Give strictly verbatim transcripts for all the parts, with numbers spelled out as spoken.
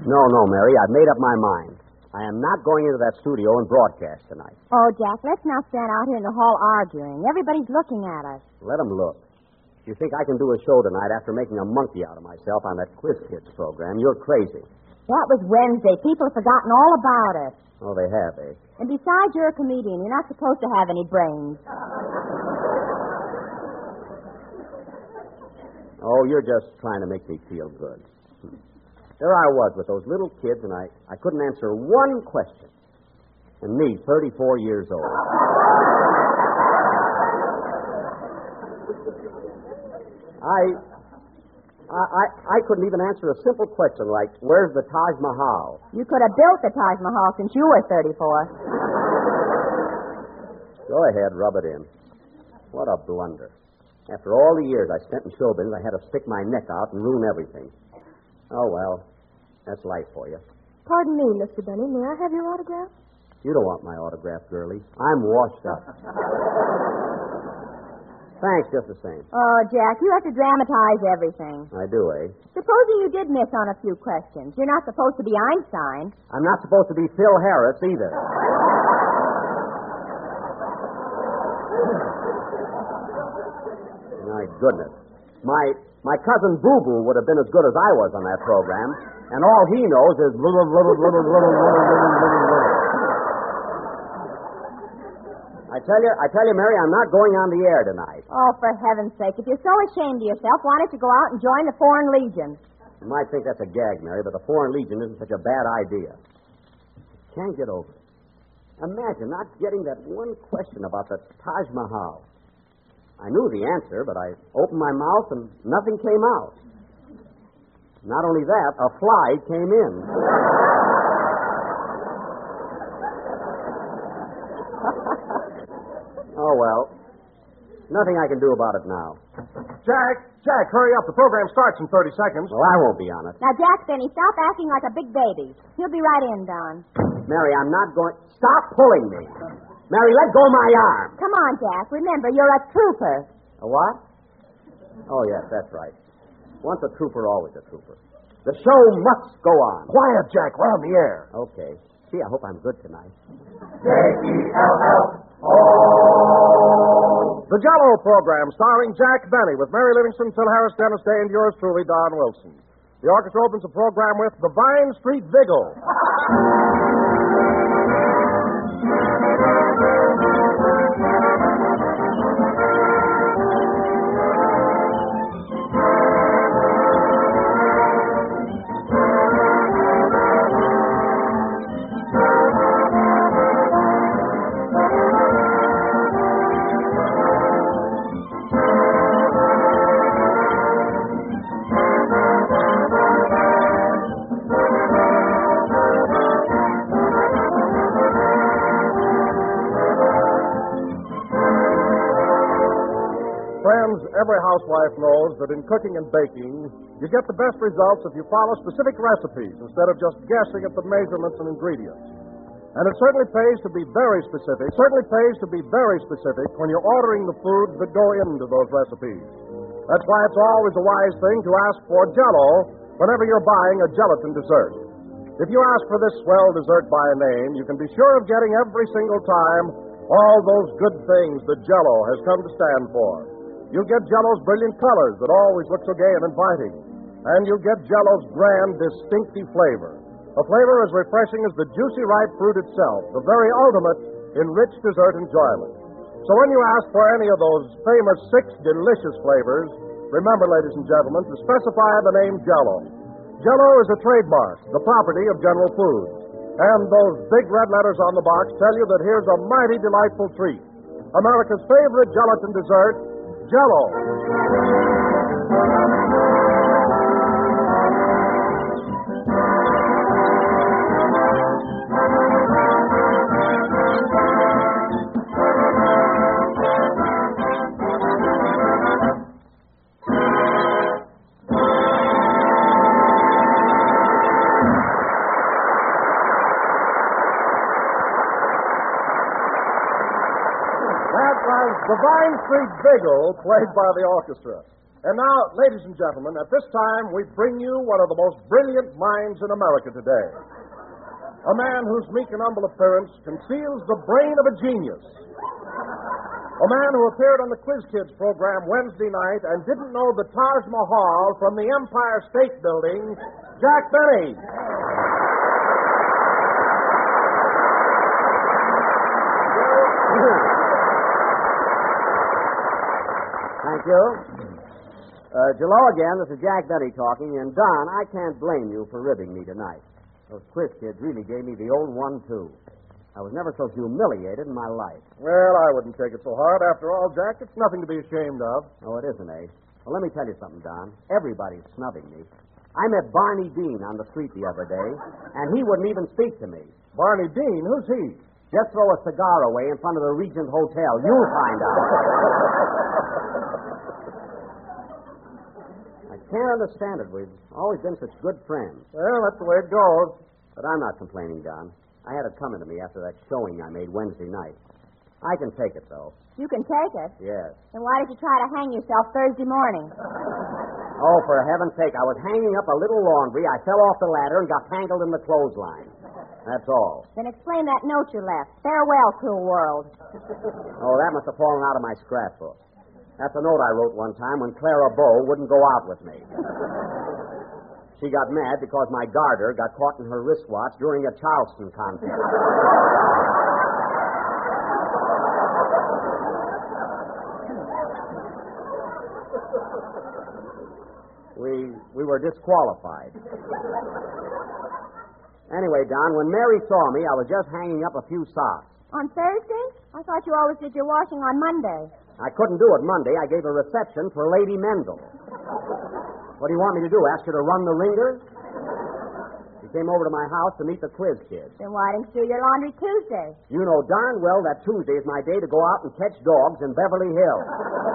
No, no, Mary. I've made up my mind. I am not going into that studio and broadcast tonight. Oh, Jack, let's not stand out here in the hall arguing. Everybody's looking at us. Let them look. You think I can do a show tonight after making a monkey out of myself on that Quiz Kids program? You're crazy. That was Wednesday. People have forgotten all about it. Oh, they have, eh? And besides, you're a comedian. You're not supposed to have any brains. Oh, you're just trying to make me feel good. Hmm. There I was with those little kids, and I, I couldn't answer one question. And me, thirty-four years old. I, I, I, I couldn't even answer a simple question like, where's the Taj Mahal? You could have built the Taj Mahal since you were thirty-four. Go ahead, rub it in. What a blunder. After all the years I spent in show business, I had to stick my neck out and ruin everything. Oh, well, that's life for you. Pardon me, Mister Benny. May I have your autograph? You don't want my autograph, girlie. I'm washed up. Thanks, just the same. Oh, Jack, you have to dramatize everything. I do, eh? Supposing you did miss on a few questions. You're not supposed to be Einstein. I'm not supposed to be Phil Harris, either. My goodness. My my cousin Boo Boo would have been as good as I was on that program, and all he knows is little, little, little, little, little, little, little, little. I tell you, I tell you, Mary, I'm not going on the air tonight. Oh, for heaven's sake. If you're so ashamed of yourself, why don't you go out and join the Foreign Legion? You might think that's a gag, Mary, but the Foreign Legion isn't such a bad idea. Can't get over it. Imagine not getting that one question about the Taj Mahal. I knew the answer, but I opened my mouth and nothing came out. Not only that, a fly came in. Oh, well. Nothing I can do about it now. Jack, Jack, hurry up. The program starts in thirty seconds. Well, I won't be on it. Now, Jack, Benny, stop acting like a big baby. He'll be right in, Don. Mary, I'm not going... Stop pulling me. Mary, let go my arm. Come on, Jack. Remember, you're a trooper. A what? Oh, yes, that's right. Once a trooper, always a trooper. The show must go on. Quiet, Jack. We're on the air. Okay. Gee, I hope I'm good tonight. J E L L O The Jell-O program starring Jack Benny with Mary Livingston, Phil Harris, Dennis Day, and yours truly, Don Wilson. The orchestra opens the program with The Vine Street Vigil. Every housewife knows that in cooking and baking, you get the best results if you follow specific recipes instead of just guessing at the measurements and ingredients. And it certainly pays to be very specific. It certainly pays to be very specific when you're ordering the foods that go into those recipes. That's why it's always a wise thing to ask for Jell-O whenever you're buying a gelatin dessert. If you ask for this swell dessert by name, you can be sure of getting every single time all those good things that Jell-O has come to stand for. You'll get Jell-O's brilliant colors that always look so gay and inviting. And you'll get Jell-O's grand, distinctive flavor. A flavor as refreshing as the juicy ripe fruit itself, the very ultimate in rich dessert enjoyment. So when you ask for any of those famous six delicious flavors, remember, ladies and gentlemen, to specify the name Jell-O. Jell-O is a trademark, the property of General Foods. And those big red letters on the box tell you that here's a mighty delightful treat. America's favorite gelatin dessert, Jell-O. The Vine Street Vigil, played by the orchestra. And now, ladies and gentlemen, at this time, we bring you one of the most brilliant minds in America today. A man whose meek and humble appearance conceals the brain of a genius. A man who appeared on the Quiz Kids program Wednesday night and didn't know the Taj Mahal from the Empire State Building, Jack Benny. Thank you. Uh, Jello again, this is Jack Benny talking, and Don, I can't blame you for ribbing me tonight. Those Quiz Kids really gave me the old one, too. I was never so humiliated in my life. Well, I wouldn't take it so hard. After all, Jack, it's nothing to be ashamed of. Oh, it isn't, eh? Well, let me tell you something, Don. Everybody's snubbing me. I met Barney Dean on the street the other day, and he wouldn't even speak to me. Barney Dean? Who's he? Just throw a cigar away in front of the Regent Hotel. You'll find out. I can't understand it. We've always been such good friends. Well, that's the way it goes. But I'm not complaining, Don. I had it coming to me after that showing I made Wednesday night. I can take it, though. You can take it? Yes. Then why did you try to hang yourself Thursday morning? Oh, for heaven's sake, I was hanging up a little laundry. I fell off the ladder and got tangled in the clothesline. That's all. Then explain that note you left. Farewell, cruel world. Oh, that must have fallen out of my scrapbook. That's a note I wrote one time when Clara Bow wouldn't go out with me. She got mad because my garter got caught in her wristwatch during a Charleston contest. we we were disqualified. Anyway, Don, when Mary saw me, I was just hanging up a few socks. On Thursday? I thought you always did your washing on Monday. I couldn't do it Monday. I gave a reception for Lady Mendel. What do you want me to do, ask her to run the ringer? She came over to my house to meet the Quiz Kids. Then why didn't you do your laundry Tuesday? You know darn well that Tuesday is my day to go out and catch dogs in Beverly Hills.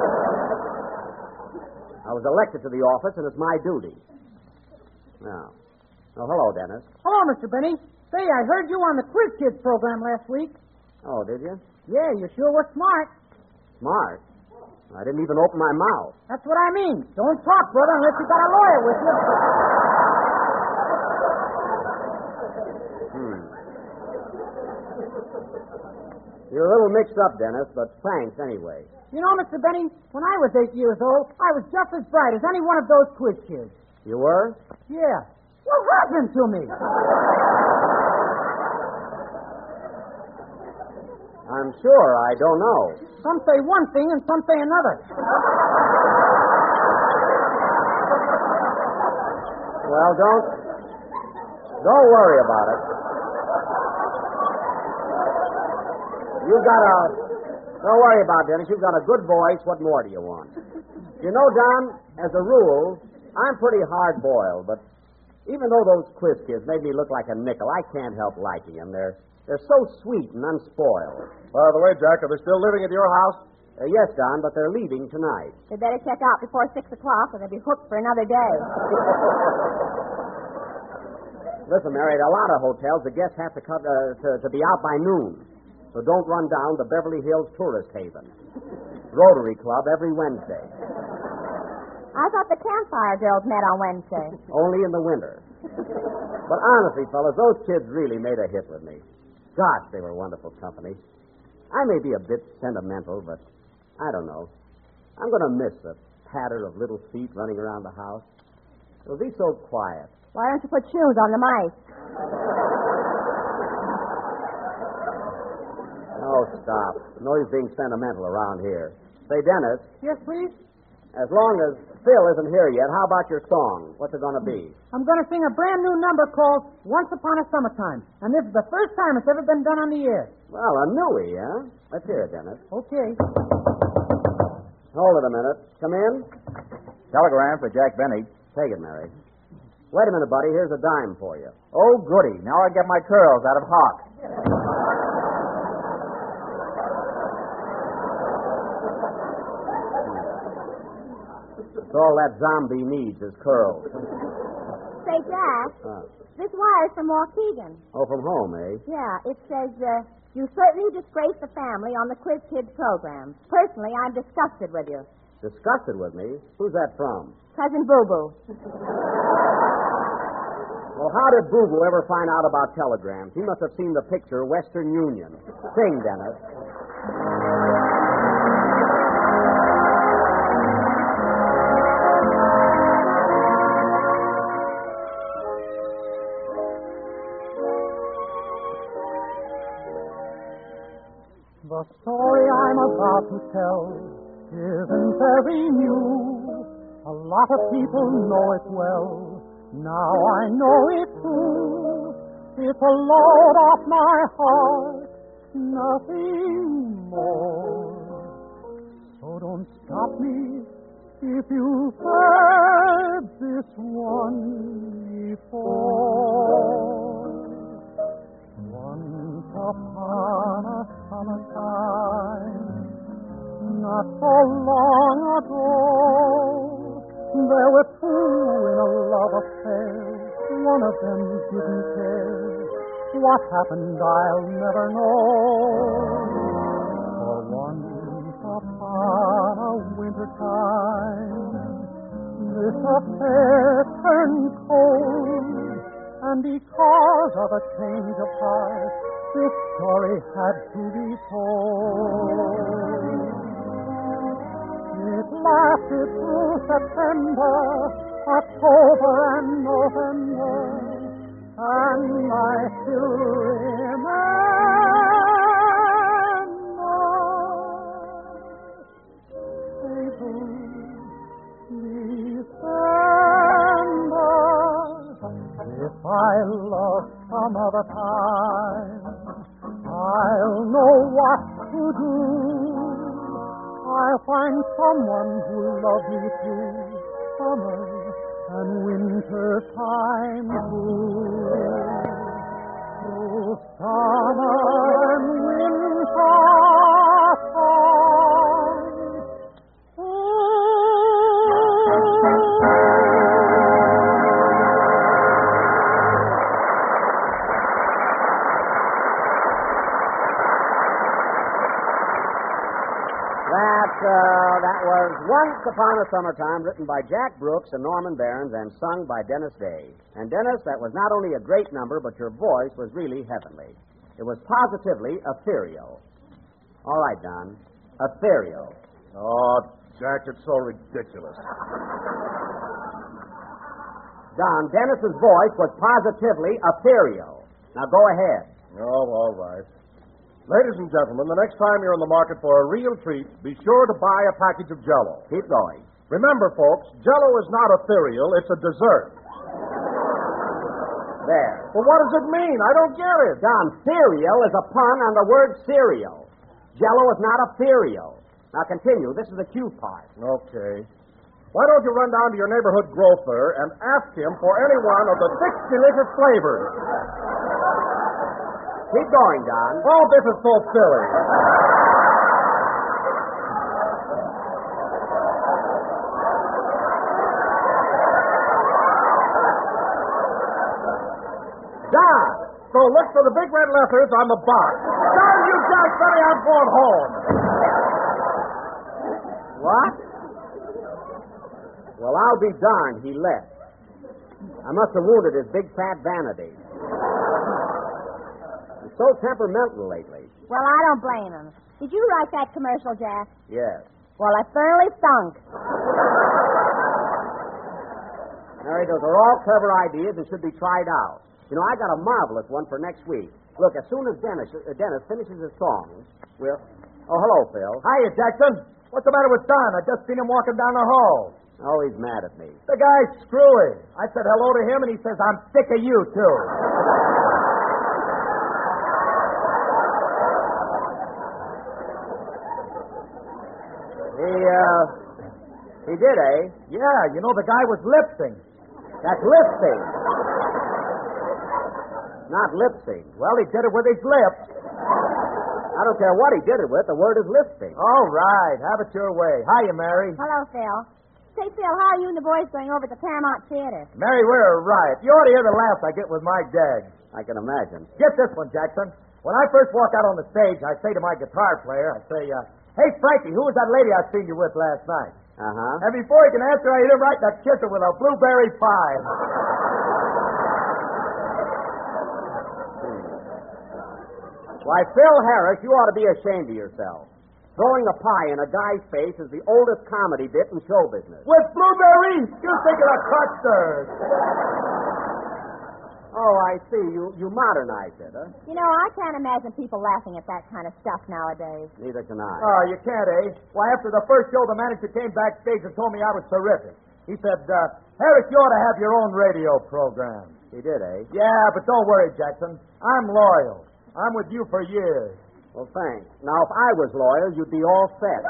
I was elected to the office, and it's my duty. Now, oh, hello, Dennis. Hello, Mister Benny. Say, I heard you on the Quiz Kids program last week. Oh, did you? Yeah, you sure were smart. Smart? I didn't even open my mouth. That's what I mean. Don't talk, brother, unless you got a lawyer with you. Hmm. You're a little mixed up, Dennis, but thanks anyway. You know, Mister Benny, when I was eight years old, I was just as bright as any one of those Quiz Kids. You were? Yeah. What happened to me? I'm sure I don't know. Some say one thing and some say another. Well, don't don't worry about it. You've got a don't worry about it, Dennis. You've got a good voice. What more do you want? You know, Don, as a rule, I'm pretty hard-boiled, but even though those Quiz Kids made me look like a nickel, I can't help liking them. They're they're so sweet and unspoiled. By the way, Jack, are they still living at your house? Uh, yes, Don, but they're leaving tonight. They better check out before six o'clock, or they'll be hooked for another day. Listen, Mary, at a lot of hotels, the guests have to, cut, uh, to to be out by noon. So don't run down to Beverly Hills Tourist Haven. Rotary Club every Wednesday. I thought the Campfire Girls met on Wednesday. Only in the winter. But honestly, fellas, those kids really made a hit with me. Gosh, they were wonderful company. I may be a bit sentimental, but I don't know. I'm going to miss the patter of little feet running around the house. It'll be so quiet. Why don't you put shoes on the mice? Oh, stop. No use being sentimental around here. Say, Dennis, Yes, please? as long as Phil isn't here yet, how about your song? What's it going to be? I'm going to sing a brand new number called Once Upon a Summertime. And this is the first time it's ever been done on the air. Well, a newie, huh? Let's hear it, Dennis. Okay. Hold it a minute. Come in. Telegram for Jack Benny. Take it, Mary. Wait a minute, buddy. Here's a dime for you. Oh, goody. Now I get my curls out of Hawk. It's all that zombie needs is curls. Say, Jack, Huh. this wire's from Waukegan. Oh, from home, eh? Yeah, it says, uh, you certainly disgraced the family on the Quiz Kids program. Personally, I'm disgusted with you. Disgusted with me? Who's that from? Cousin Boo Boo. Well, how did Boo Boo ever find out about telegrams? He must have seen the picture, Western Union. Sing, Dennis. The story I'm about to tell isn't very new. A lot of people know it well. Now I know it too. It's a load off my heart, nothing more. So don't stop me if you've heard this one before. Once upon a summertime, not so long ago, there were two in a love affair. One of them didn't care. What happened I'll never know. For once upon a winter time, this affair turned cold, and because of a change of heart, this story had to be told. It lasted through September, October, and November, and I still remember April, December. If I love some other time, I'll know what to do. I'll find someone who loves me through summer and winter time too. Through summer and winter time. That, uh, that was Once Upon a Summertime, written by Jack Brooks and Norman Barons and sung by Dennis Day. And Dennis, that was not only a great number, but your voice was really heavenly. It was positively ethereal. All right, Don. Ethereal. Oh, Jack, it's so ridiculous. Don, Dennis's voice was positively ethereal. Now go ahead. Oh, all right. Ladies and gentlemen, the next time you're in the market for a real treat, be sure to buy a package of Jell-O. Keep going. Remember, folks, Jell-O is not ethereal, it's a dessert. There. Well, what does it mean? I don't get it. Don, cereal is a pun on the word cereal. Jell-O is not ethereal. Now continue. This is the cue part. Okay. Why don't you run down to your neighborhood grocer and ask him for any one of the six delicious flavors? Keep going, Don. Oh, this is so silly. Don! So look for the big red letters on the box. Darn you, Jack Benny, I'm going home. What? Well, I'll be darned he left. I must have wounded his big fat vanity. He's so temperamental lately. Well, I don't blame him. Did you write that commercial, Jack? Yes. Well, it thoroughly stunk. Mary, those are all clever ideas and should be tried out. You know, I got a marvelous one for next week. Look, as soon as Dennis, uh, Dennis finishes his song, we'll... Oh, hello, Phil. Hiya, Jackson. What's the matter with Don? I just seen him walking down the hall. Oh, he's mad at me. The guy's screwy. I said hello to him, and he says, I'm sick of you, too. He, uh... He did, eh? Yeah, you know, the guy was lip sync. That's lip sync. Not lip sync. Well, he did it with his lips. I don't care what he did it with. The word is lip sync. All right. Have it your way. Hiya, Mary. Hello, Phil. Say, Phil, how are you and the boys going over to Paramount Theater? Mary, we're a riot. You ought to hear the laughs I get with my gag. I can imagine. Get this one, Jackson. When I first walk out on the stage, I say to my guitar player, I say, uh, hey, Frankie, who was that lady I seen you with last night? Uh-huh. And before he can answer, I hit him right in the kisser with a blueberry pie. Why, Phil Harris, you ought to be ashamed of yourself. Throwing a pie in a guy's face is the oldest comedy bit in show business. With blueberries? You think of the custard. Oh, I see. You you modernized it, huh? You know, I can't imagine people laughing at that kind of stuff nowadays. Neither can I. Oh, you can't, eh? Why, after the first show, the manager came backstage and told me I was terrific. He said, uh, Harris, you ought to have your own radio program. He did, eh? Yeah, but don't worry, Jackson. I'm loyal. I'm with you for years. Well, thanks. Now, if I was loyal, you'd be all set.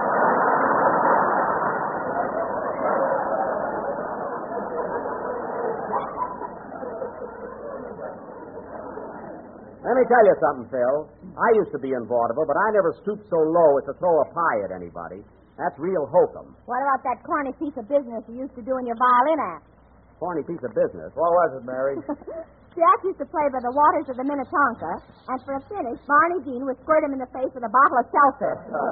Let me tell you something, Phil. I used to be in vaudeville, but I never stooped so low as to throw a pie at anybody. That's real hokum. What about that corny piece of business you used to do in your violin act? Corny piece of business. What was it, Mary? Jack used to play by the waters of the Minnetonka, and for a finish, Barney Dean would squirt him in the face with a bottle of seltzer.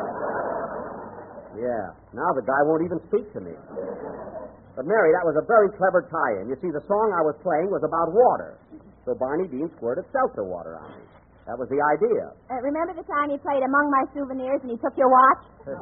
Yeah. Now the guy won't even speak to me. But, Mary, that was a very clever tie-in. You see, the song I was playing was about water. So Barney Dean squirted seltzer water on me. That was the idea. Uh, remember the time you played Among My Souvenirs and he took your watch?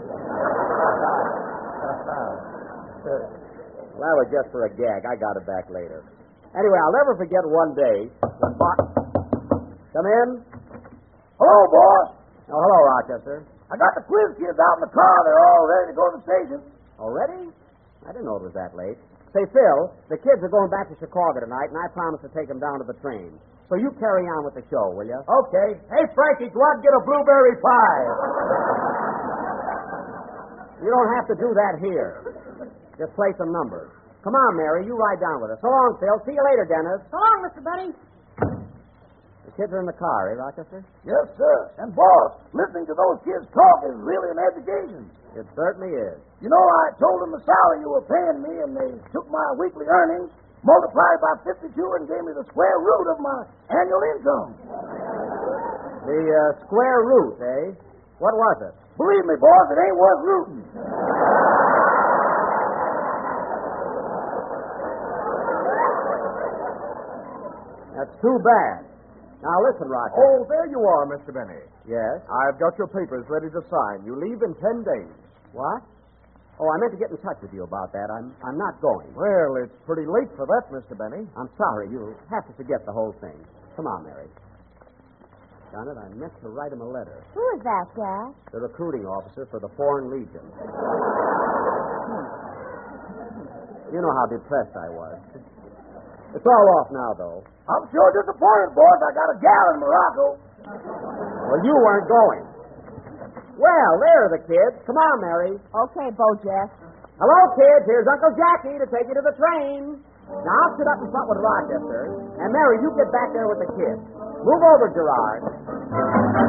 Well, that was just for a gag. I got it back later. Anyway, I'll never forget one day when Bar... Come in. Hello, boss. Oh, hello, Rochester. I got the quiz kids out in the car. They're all ready to go to the station. Already? I didn't know it was that late. Say, Phil, the kids are going back to Chicago tonight, and I promised to take them down to the train. So you carry on with the show, will you? Okay. Hey, Frankie, go out and get a blueberry pie. You don't have to do that here. Just play some numbers. Come on, Mary, you ride down with us. So long, Phil. See you later, Dennis. So long, Mister Benny. The kids are in the car, eh, Rochester? Yes, sir. And, boss, listening to those kids talk is really an education. It certainly is. You know, I told them the salary you were paying me, and they took my weekly earnings, multiplied by fifty-two, and gave me the square root of my annual income. The uh, square root, eh? What was it? Believe me, boss, it ain't worth rooting. That's too bad. Now, listen, Rochester. Oh, there you are, Mister Benny. Yes? I've got your papers ready to sign. You leave in ten days. What? Oh, I meant to get in touch with you about that. I'm I'm not going. Well, it's pretty late for that, Mister Benny. I'm sorry. You'll have to forget the whole thing. Come on, Mary. Darn it, I meant to write him a letter. Who is that, Jack? The recruiting officer for the Foreign Legion. You know how depressed I was. It's all off now, though. I'm sure disappointed, boss. I got a gal in Morocco. Well, you weren't going. Well, there are the kids. Come on, Mary. Okay, Bojack. Hello, kids. Here's Uncle Jackie to take you to the train. Now, I'll sit up in front with Rochester. And, Mary, you get back there with the kids. Move over, Gerard.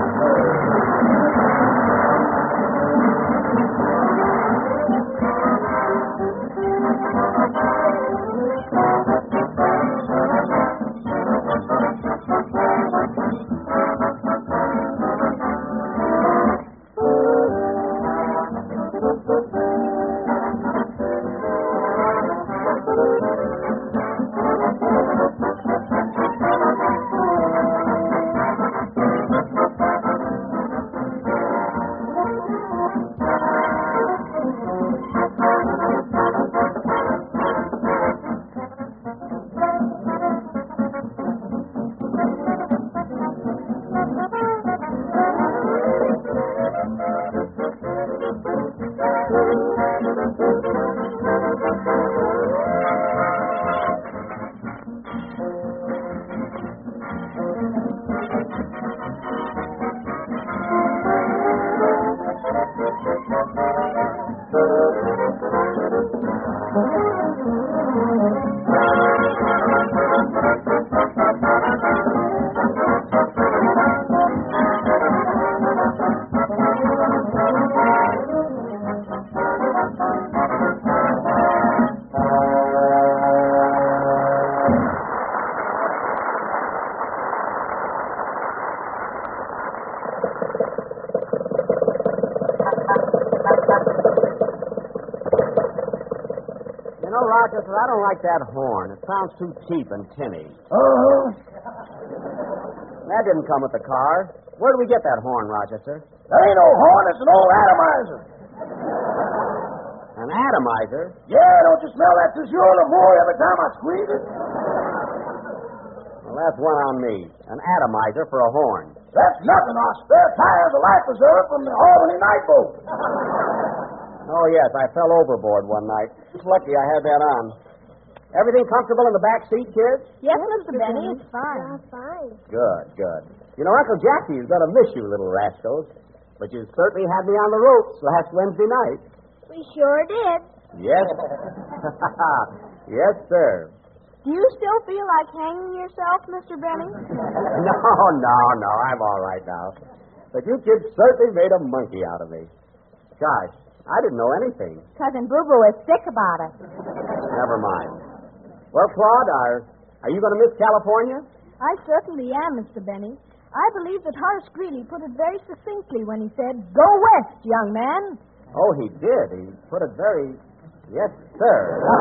Rochester, I don't like that horn. It sounds too cheap and tinny. Uh-huh. That didn't come with the car. Where do we get that horn, Rochester? That ain't no horn, it's an old atomizer. An atomizer? Yeah, don't you smell that Toujours L'Amour every time I squeeze it? Well, that's one on me. An atomizer for a horn. That's nothing. Our spare tire's a life preserver from the Albany night boat. Oh, yes, I fell overboard one night. It's lucky I had that on. Everything comfortable in the back seat, kids? Yes, Mister Benny, it's fine. Yeah, fine. Good, good. You know, Uncle Jackie is going to miss you, little rascals. But you certainly had me on the ropes last Wednesday night. We sure did. Yes. Yes, sir. Do you still feel like hanging yourself, Mister Benny? No, no, no. I'm all right now. But you kids certainly made a monkey out of me. Gosh, I didn't know anything. Cousin Boo Boo is sick about it. Never mind. Well, Claude, are, are you going to miss California? I certainly am, Mister Benny. I believe that Horace Greeley put it very succinctly when he said, "Go west, young man." Oh, he did. He put it very... Yes, sir.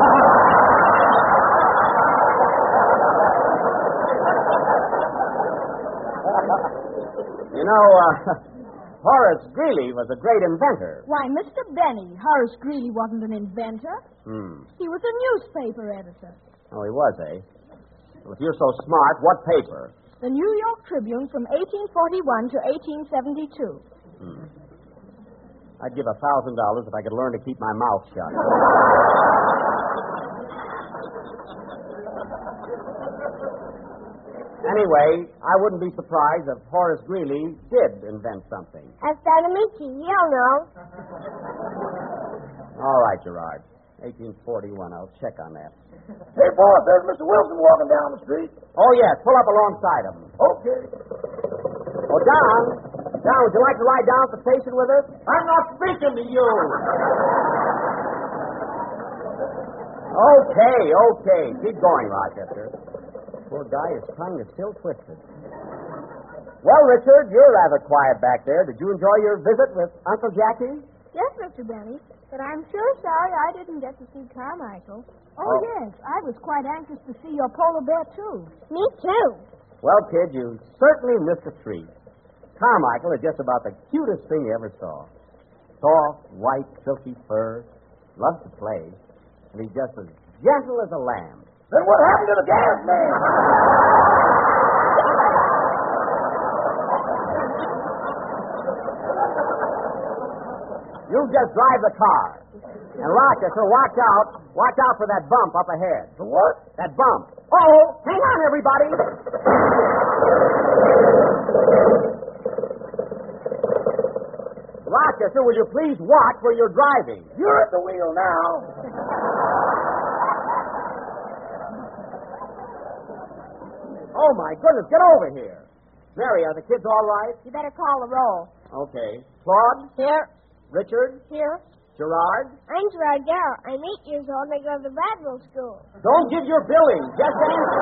You know, uh, Horace Greeley was a great inventor. Why, Mister Benny, Horace Greeley wasn't an inventor. Hmm. He was a newspaper editor. Oh, he was, eh? Well, if you're so smart, what paper? The New York Tribune from eighteen forty-one to eighteen seventy-two. Hmm. I'd give a thousand dollars if I could learn to keep my mouth shut. Anyway, I wouldn't be surprised if Horace Greeley did invent something. Ask Dad Mickey. He'll know. All right, Gerard. eighteen forty-one. I'll check on that. Hey, boss, there's Mister Wilson walking down the street. Oh, yes. Pull up alongside him. Okay. Oh, Don. Don, would you like to ride down at the station with us? I'm not speaking to you. Okay, okay. Keep going, Rochester. Poor guy, his tongue is still twisted. Well, Richard, you're rather quiet back there. Did you enjoy your visit with Uncle Jackie? Yes, Mister Benny, but I'm sure sorry I didn't get to see Carmichael. Oh, Oh. yes. I was quite anxious to see your polar bear, too. Me too. Well, kid, you certainly missed a treat. Carmichael is just about the cutest thing you ever saw. Soft, white, silky fur. Loves to play. And he's just as gentle as a lamb. Then what happened to the gas man? You just drive the car. And Rochester, watch out. Watch out for that bump up ahead. The what? That bump. Oh, hang on, everybody. Rochester, will you please watch where you're driving? You're at the wheel now. Oh, my goodness, get over here. Mary, are the kids all right? You better call the roll. Okay. Claude? Here. Richard? Here. Gerard? I'm Gerard Garrow. I'm eight years old and I go to the Radwell School. Don't give your billing. Just answer.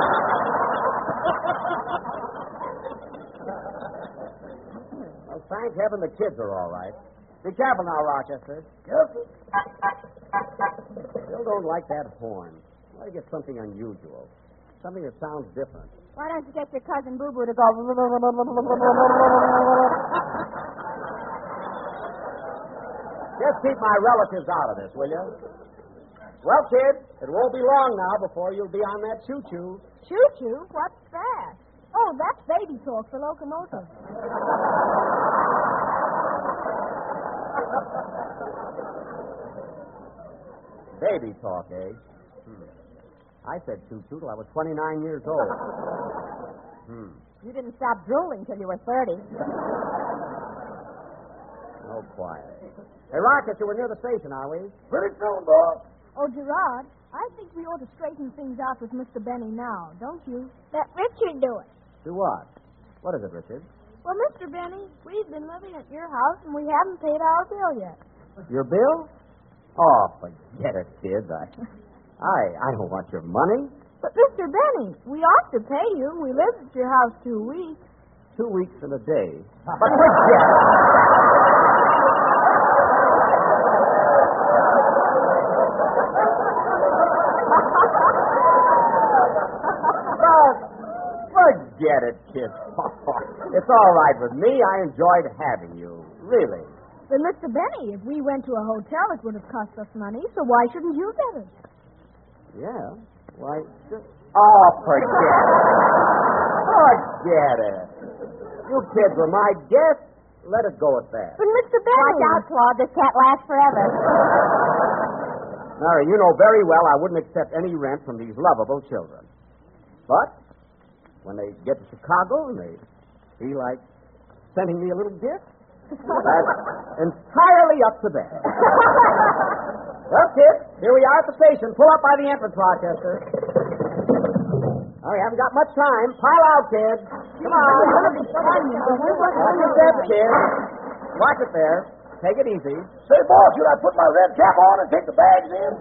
Well, thank heaven the kids are all right. Be careful now, Rochester. Careful. Still don't like that horn. Try to get something unusual. Something that sounds different. Why don't you get your cousin Boo Boo to go... Just keep my relatives out of this, will you? Well, kid, it won't be long now before you'll be on that choo-choo. Choo-choo? What's that? Oh, that's baby talk for locomotive. Baby talk, eh? Hmm. I said choo-choo till I was twenty-nine years old. Hmm. You didn't stop drooling till you were thirty. Oh, quiet. Hey, Rochester, we're near the station, are we? Pretty soon, boss. Oh, Gerard, I think we ought to straighten things out with Mister Benny now, don't you? Let Richard do it. Do what? What is it, Richard? Well, Mister Benny, we've been living at your house and we haven't paid our bill yet. Your bill? Oh, forget it, kids. I, I, I don't want your money. But, Mister Benny, we ought to pay you. We lived at your house two weeks. Two weeks and a day. But forget it. Forget it, kid. It's all right with me. I enjoyed having you. Really. But, Mister Benny, if we went to a hotel, it would have cost us money, so why shouldn't you get it? Yeah. Why? Just... Oh, forget it. Forget it. You kids were my guests. Let it go at that. But, Mister Benny... Watch out, Claude. This can't last forever. Mary, you know very well I wouldn't accept any rent from these lovable children. But when they get to Chicago and they feel like sending me a little gift, that's entirely up to them. Well, kids, here we are at the station. Pull up by the entrance, Rochester. Oh, we haven't got much time. Pile out, kids. Come on. Watch your step, kids. Watch it there. Take it easy. Say, boss, should I put my red cap on and take the bags in?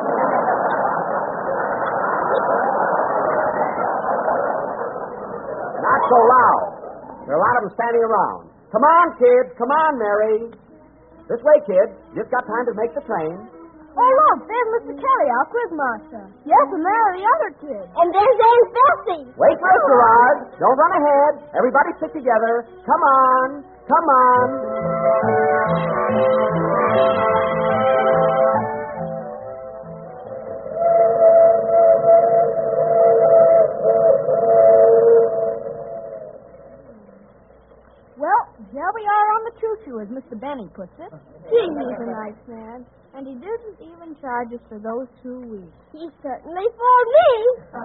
Not so loud. There are a lot of them standing around. Come on, kids. Come on, Mary. This way, kids. Just got time to make the train. Oh, look, there's Mister Kelly, our quizmaster. Yes, and there are the other kids. And there's Aunt Bessie. Wait for us, Gerard. Don't run ahead. Everybody stick together. Come on. Come on. Well, here we are on the choo-choo, as Mister Benny puts it. Gee, he's a nice man. And he didn't even charge us for those two weeks. He certainly fooled me.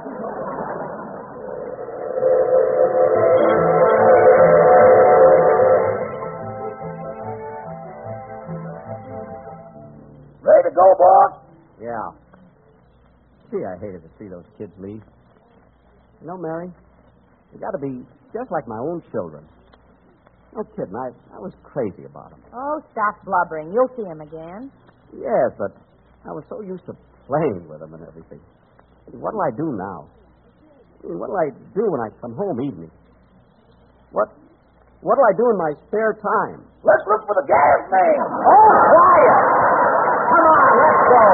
Ready to go, boss? Yeah. Gee, I hated to see those kids leave. You know, Mary, they got to be just like my own children. No kidding, I, I was crazy about them. Oh, stop blubbering. You'll see him again. Yes, but I was so used to playing with them and everything. What'll I do now? What'll I do when I come home evening? What What'll I do in my spare time? Let's look for the gas man. Oh, quiet! Come on, let's go.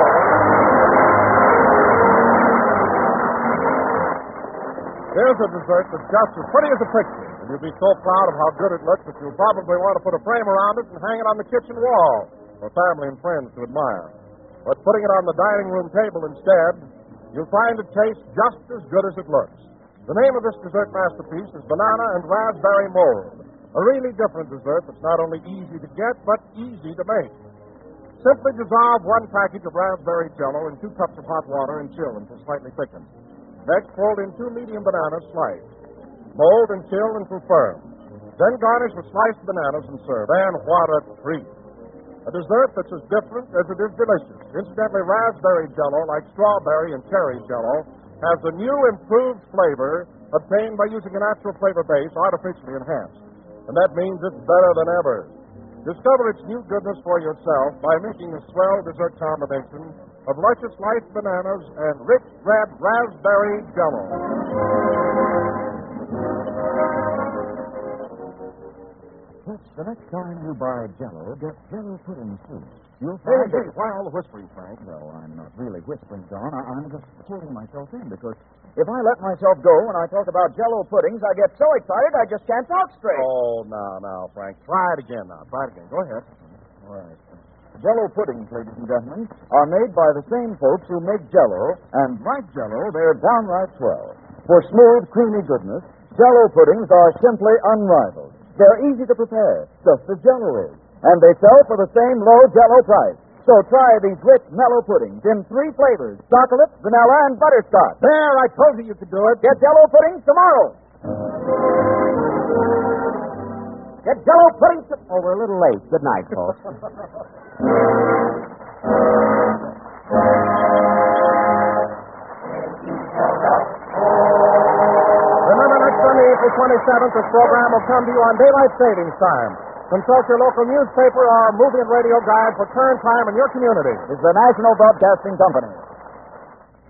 Here's a dessert that's just as pretty as a picture. And you'll be so proud of how good it looks that you'll probably want to put a frame around it and hang it on the kitchen wall for family and friends to admire. But putting it on the dining room table instead, you'll find it tastes just as good as it looks. The name of this dessert masterpiece is Banana and Raspberry Mold, a really different dessert that's not only easy to get, but easy to make. Simply dissolve one package of raspberry jello in two cups of hot water and chill until slightly thickened. Next, fold in two medium bananas sliced. Mold and chill until firm. Then garnish with sliced bananas and serve. And what a treat! A dessert that's as different as it is delicious. Incidentally, raspberry jello, like strawberry and cherry jello, has a new improved flavor obtained by using a natural flavor base artificially enhanced. And that means it's better than ever. Discover its new goodness for yourself by making a swell dessert combination of luscious sliced bananas and rich red raspberry jello. The next time you buy Jello, get Jello pudding, too. You'll Hey, find hey, it... why all the whispering, Frank? Well, I'm not really whispering, John. I- I'm just holding myself in, because if I let myself go when I talk about Jello puddings, I get so excited I just can't talk straight. Oh, now, now, Frank. Try it again now. Try it again. Go ahead. All right. Jello puddings, ladies and gentlemen, are made by the same folks who make Jello, and like Jello, they're downright swell. For smooth, creamy goodness, Jello puddings are simply unrivaled. They're easy to prepare, just as Jello is. And they sell for the same low Jello price. So try these rich, mellow puddings in three flavors, chocolate, vanilla, and butterscotch. There, I told you you could do it. Get Jello puddings tomorrow. Get Jello pudding. To... Oh, we're a little late. Good night, folks. Remember, next Sunday, April twenty-seventh, this program will come to you on daylight savings time. Consult your local newspaper or movie and radio guide for current time in your community. This is the National Broadcasting Company.